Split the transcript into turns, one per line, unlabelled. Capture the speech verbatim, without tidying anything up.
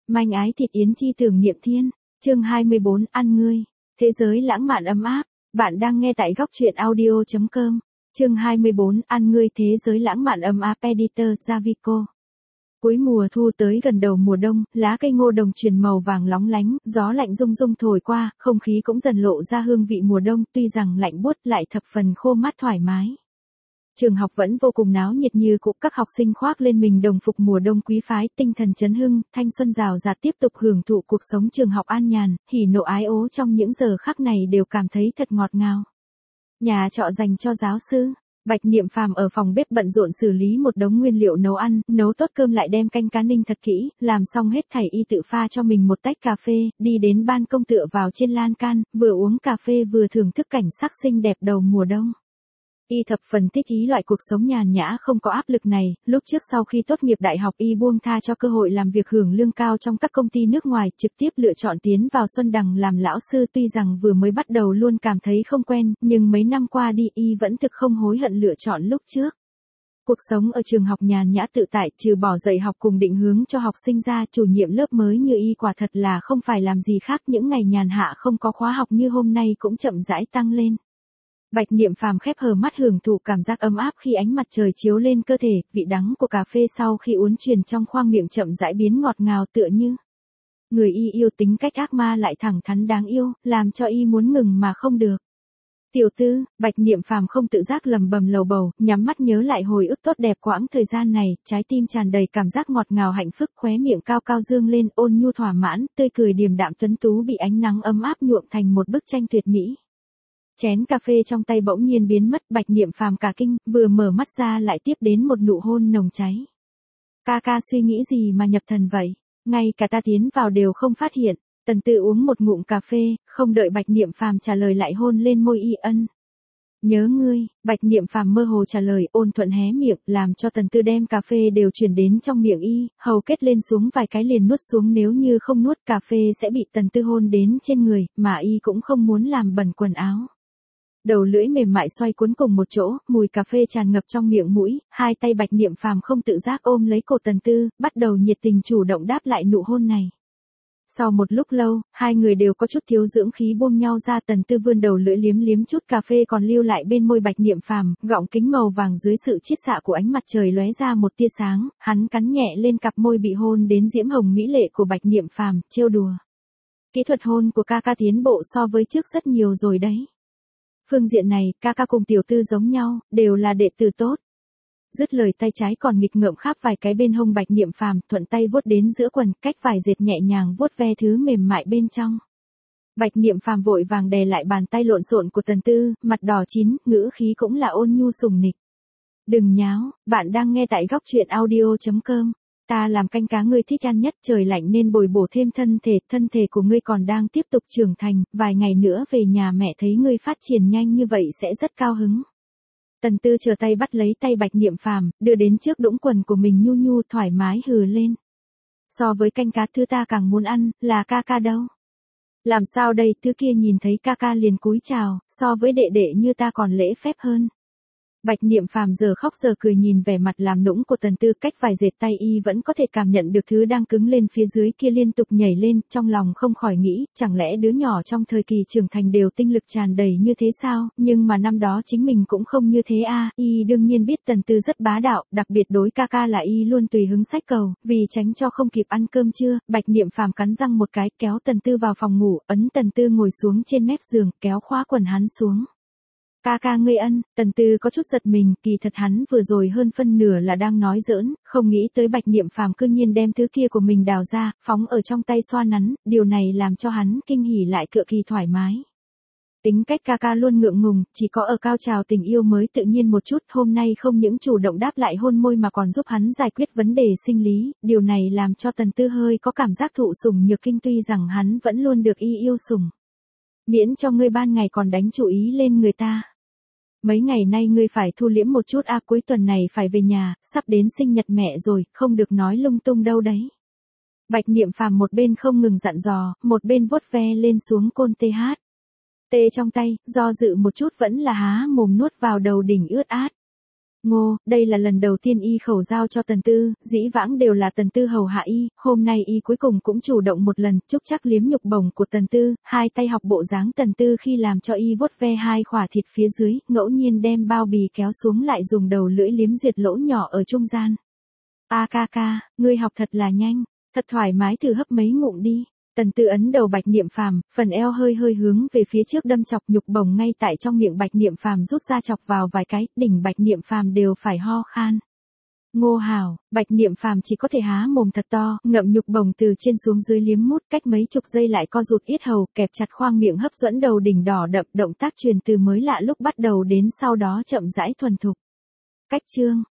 Manh ái thịt yến chi tưởng niệm thiên. Chương hai mươi bốn, ăn ngươi. Thế giới lãng mạn ấm áp. Bạn đang nghe tại góc truyện audio chấm com. Chương hai mươi bốn, ăn ngươi thế giới lãng mạn ấm áp Editor Javico. Cuối mùa thu tới gần đầu mùa đông, lá cây ngô đồng chuyển màu vàng lóng lánh, gió lạnh rung rung thổi qua, không khí cũng dần lộ ra hương vị mùa đông, tuy rằng lạnh buốt lại thập phần khô mát thoải mái. Trường học vẫn vô cùng náo nhiệt như cũ, các học sinh khoác lên mình đồng phục mùa đông quý phái, tinh thần chấn hưng, thanh xuân rào rạt tiếp tục hưởng thụ cuộc sống trường học an nhàn, hỉ nộ ái ố trong những giờ khắc này đều cảm thấy thật ngọt ngào. Nhà trọ dành cho giáo sư. Bạch Niệm Phàm ở phòng bếp bận rộn xử lý một đống nguyên liệu nấu ăn, nấu tốt cơm lại đem canh cá ninh thật kỹ, làm xong hết thảy y tự pha cho mình một tách cà phê, đi đến ban công tựa vào trên lan can, vừa uống cà phê vừa thưởng thức cảnh sắc xinh đẹp đầu mùa đông. Y thập phần thích ý loại cuộc sống nhàn nhã không có áp lực này, lúc trước sau khi tốt nghiệp đại học y buông tha cho cơ hội làm việc hưởng lương cao trong các công ty nước ngoài, trực tiếp lựa chọn tiến vào Xuân Đằng làm lão sư, tuy rằng vừa mới bắt đầu luôn cảm thấy không quen, nhưng mấy năm qua đi y vẫn thực không hối hận lựa chọn lúc trước. Cuộc sống ở trường học nhàn nhã tự tại, trừ bỏ dạy học cùng định hướng cho học sinh ra, chủ nhiệm lớp mới như y quả thật là không phải làm gì khác, những ngày nhàn hạ không có khóa học như hôm nay cũng chậm rãi tăng lên. Bạch Niệm Phàm khép hờ mắt hưởng thụ cảm giác ấm áp khi ánh mặt trời chiếu lên cơ thể, vị đắng của cà phê sau khi uống truyền trong khoang miệng chậm rãi biến ngọt ngào tựa như. Người y yêu tính cách ác ma lại thẳng thắn đáng yêu, làm cho y muốn ngừng mà không được. Tiểu tư, Bạch Niệm Phàm không tự giác lầm bầm lầu bầu, nhắm mắt nhớ lại hồi ức tốt đẹp quãng thời gian này, trái tim tràn đầy cảm giác ngọt ngào hạnh phúc, khóe miệng cao cao dương lên, ôn nhu thỏa mãn, tươi cười điềm đạm tuấn tú bị ánh nắng ấm áp nhuộm thành một bức tranh tuyệt mỹ. Chén cà phê trong tay bỗng nhiên biến mất, Bạch Niệm Phàm cả kinh, vừa mở mắt ra lại tiếp đến một nụ hôn nồng cháy. Ca ca suy nghĩ gì mà nhập thần vậy? Ngay cả ta tiến vào đều không phát hiện. Tần Tư uống một ngụm cà phê, không đợi Bạch Niệm Phàm trả lời lại hôn lên môi y ân. Nhớ ngươi, Bạch Niệm Phàm mơ hồ trả lời, ôn thuận hé miệng, làm cho Tần Tư đem cà phê đều chuyển đến trong miệng y, hầu kết lên xuống vài cái liền nuốt xuống, nếu như không nuốt cà phê sẽ bị Tần Tư hôn đến trên người, mà y cũng không muốn làm bẩn quần áo. Đầu lưỡi mềm mại xoay cuốn cùng một chỗ, mùi cà phê tràn ngập trong miệng mũi, hai tay Bạch Niệm Phàm không tự giác ôm lấy cổ Tần Tư, bắt đầu nhiệt tình chủ động đáp lại nụ hôn này. Sau một lúc lâu, hai người đều có chút thiếu dưỡng khí buông nhau ra, Tần Tư vươn đầu lưỡi liếm liếm chút cà phê còn lưu lại bên môi Bạch Niệm Phàm, gọng kính màu vàng dưới sự chiết xạ của ánh mặt trời lóe ra một tia sáng, hắn cắn nhẹ lên cặp môi bị hôn đến diễm hồng mỹ lệ của Bạch Niệm Phàm, trêu đùa. Kỹ thuật hôn của ca ca tiến bộ so với trước rất nhiều rồi đấy. Phương diện này, ca ca cùng tiểu tư giống nhau, đều là đệ tử tốt. Dứt lời tay trái còn nghịch ngợm khắp vài cái bên hông Bạch Niệm Phàm, thuận tay vuốt đến giữa quần, cách vài dệt nhẹ nhàng vuốt ve thứ mềm mại bên trong. Bạch Niệm Phàm vội vàng đè lại bàn tay lộn xộn của Tần Tư, mặt đỏ chín, ngữ khí cũng là ôn nhu sùng nịch. Đừng nháo, bạn đang nghe tại góc truyện audio chấm com. Ta làm canh cá ngươi thích ăn nhất, trời lạnh nên bồi bổ thêm thân thể, thân thể của ngươi còn đang tiếp tục trưởng thành, vài ngày nữa về nhà mẹ thấy ngươi phát triển nhanh như vậy sẽ rất cao hứng. Tần Tư chờ tay bắt lấy tay Bạch Niệm Phàm, đưa đến trước đũng quần của mình nhu nhu thoải mái hừ lên. So với canh cá thứ ta càng muốn ăn, là ca ca đâu. Làm sao đây, thứ kia nhìn thấy ca ca liền cúi chào, so với đệ đệ như ta còn lễ phép hơn. Bạch Niệm Phàm giờ khóc giờ cười nhìn vẻ mặt làm nũng của Tần Tư, cách vài dệt tay y vẫn có thể cảm nhận được thứ đang cứng lên phía dưới kia liên tục nhảy lên, trong lòng không khỏi nghĩ, chẳng lẽ đứa nhỏ trong thời kỳ trưởng thành đều tinh lực tràn đầy như thế sao, nhưng mà năm đó chính mình cũng không như thế a. À. Y đương nhiên biết Tần Tư rất bá đạo, đặc biệt đối ca ca là y luôn tùy hứng xách cầu, vì tránh cho không kịp ăn cơm trưa, Bạch Niệm Phàm cắn răng một cái, kéo Tần Tư vào phòng ngủ, ấn Tần Tư ngồi xuống trên mép giường, kéo khóa quần hắn xuống. Ca ca ngươi ân, Tần Tư có chút giật mình, kỳ thật hắn vừa rồi hơn phân nửa là đang nói giỡn, không nghĩ tới Bạch Niệm Phàm cương nhiên đem thứ kia của mình đào ra, phóng ở trong tay xoa nắn, điều này làm cho hắn kinh hỉ lại cực kỳ thoải mái. Tính cách ca ca luôn ngượng ngùng, chỉ có ở cao trào tình yêu mới tự nhiên một chút, hôm nay không những chủ động đáp lại hôn môi mà còn giúp hắn giải quyết vấn đề sinh lý, điều này làm cho Tần Tư hơi có cảm giác thụ sủng nhược kinh, tuy rằng hắn vẫn luôn được y yêu sủng. Miễn cho ngươi ban ngày còn đánh chú ý lên người ta. Mấy ngày nay ngươi phải thu liễm một chút a, à, cuối tuần này phải về nhà, sắp đến sinh nhật mẹ rồi, không được nói lung tung đâu đấy. Bạch Niệm Phàm một bên không ngừng dặn dò, một bên vuốt ve lên xuống côn tê hát. Tê trong tay, do dự một chút vẫn là há mồm nuốt vào đầu đỉnh ướt át. Ngô, đây là lần đầu tiên y khẩu giao cho Tần Tư, dĩ vãng đều là Tần Tư hầu hạ y, hôm nay y cuối cùng cũng chủ động một lần, chúc chắc liếm nhục bổng của Tần Tư, hai tay học bộ dáng Tần Tư khi làm cho y vuốt ve hai khỏa thịt phía dưới, ngẫu nhiên đem bao bì kéo xuống lại dùng đầu lưỡi liếm duyệt lỗ nhỏ ở trung gian. A ca ca, ngươi học thật là nhanh, thật thoải mái, thử hấp mấy ngụm đi. Tần Tư ấn đầu Bạch Niệm Phàm, phần eo hơi hơi hướng về phía trước đâm chọc, nhục bổng ngay tại trong miệng Bạch Niệm Phàm rút ra chọc vào vài cái, đỉnh Bạch Niệm Phàm đều phải ho khan. Ngô Hảo, Bạch Niệm Phàm chỉ có thể há mồm thật to, ngậm nhục bổng từ trên xuống dưới liếm mút, cách mấy chục giây lại co rụt yết hầu, kẹp chặt khoang miệng hấp dẫn đầu đỉnh đỏ đậm, động tác truyền từ mới lạ lúc bắt đầu đến sau đó chậm rãi thuần thục. Cách chương